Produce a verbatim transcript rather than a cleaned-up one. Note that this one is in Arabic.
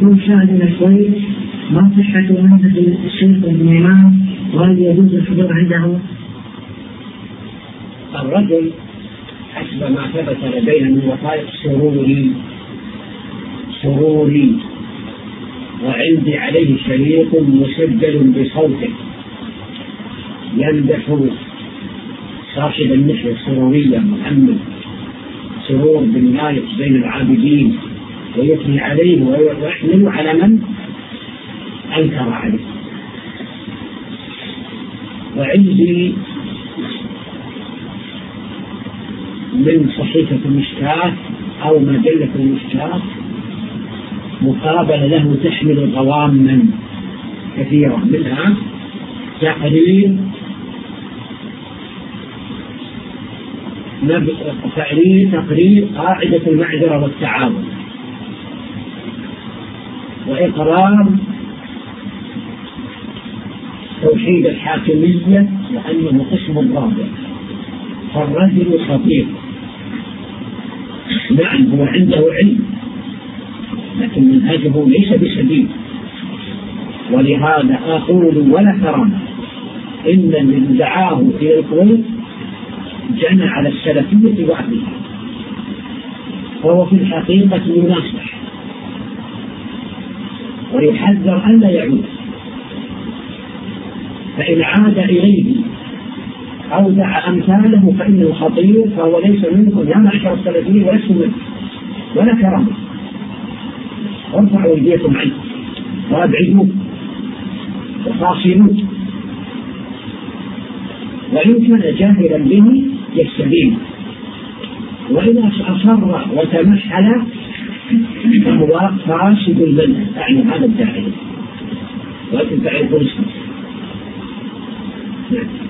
يكون شاهد كويس. ما صحة منهج الشيخ الإمام وهل يجوز الحضور عنده؟ الرجل حسب ما ثبت لدينا من وثائق سروري سروري وعندي عليه شريط مسجل بصوته يمدح صاحب النحلة السرورية محمد سرور بن مالك بين العابدين ويثني عليه ويحمل على من أنكر عليه. وعندي من صحيفة المشكاة أو مجلة المشكاة مقابلة له تحمل ضواما كثيرة، منها تقرير تقرير تقرير قاعدة المعذرة والتعاون، وإقرار توحيد الحاكمية وأنه قسم الرابع. فالرجل خطير، نعم هو عنده علم لكن منهجه ليس بسديد. ولهذا أقول ولا كرامة إن من دعاه إلى القلوب جنى على السلفية وحدها، فهو في الحقيقة يناصح ويحذر أن لا يعود، فإن عاد إليه أو دعا أمثاله فإنه خطير، فهو ليس منكم يا معشر السلفيين ولست منكم ولا كرامة. وارفعوا أيديكم عنه وأبعدوه وفاصلوه، وإن كان جاهلا به يستبين، وإذا أصر وتمحل فهو فاسد المنهج، أعني هذا الداعي، ولكن تعرفون اسمه.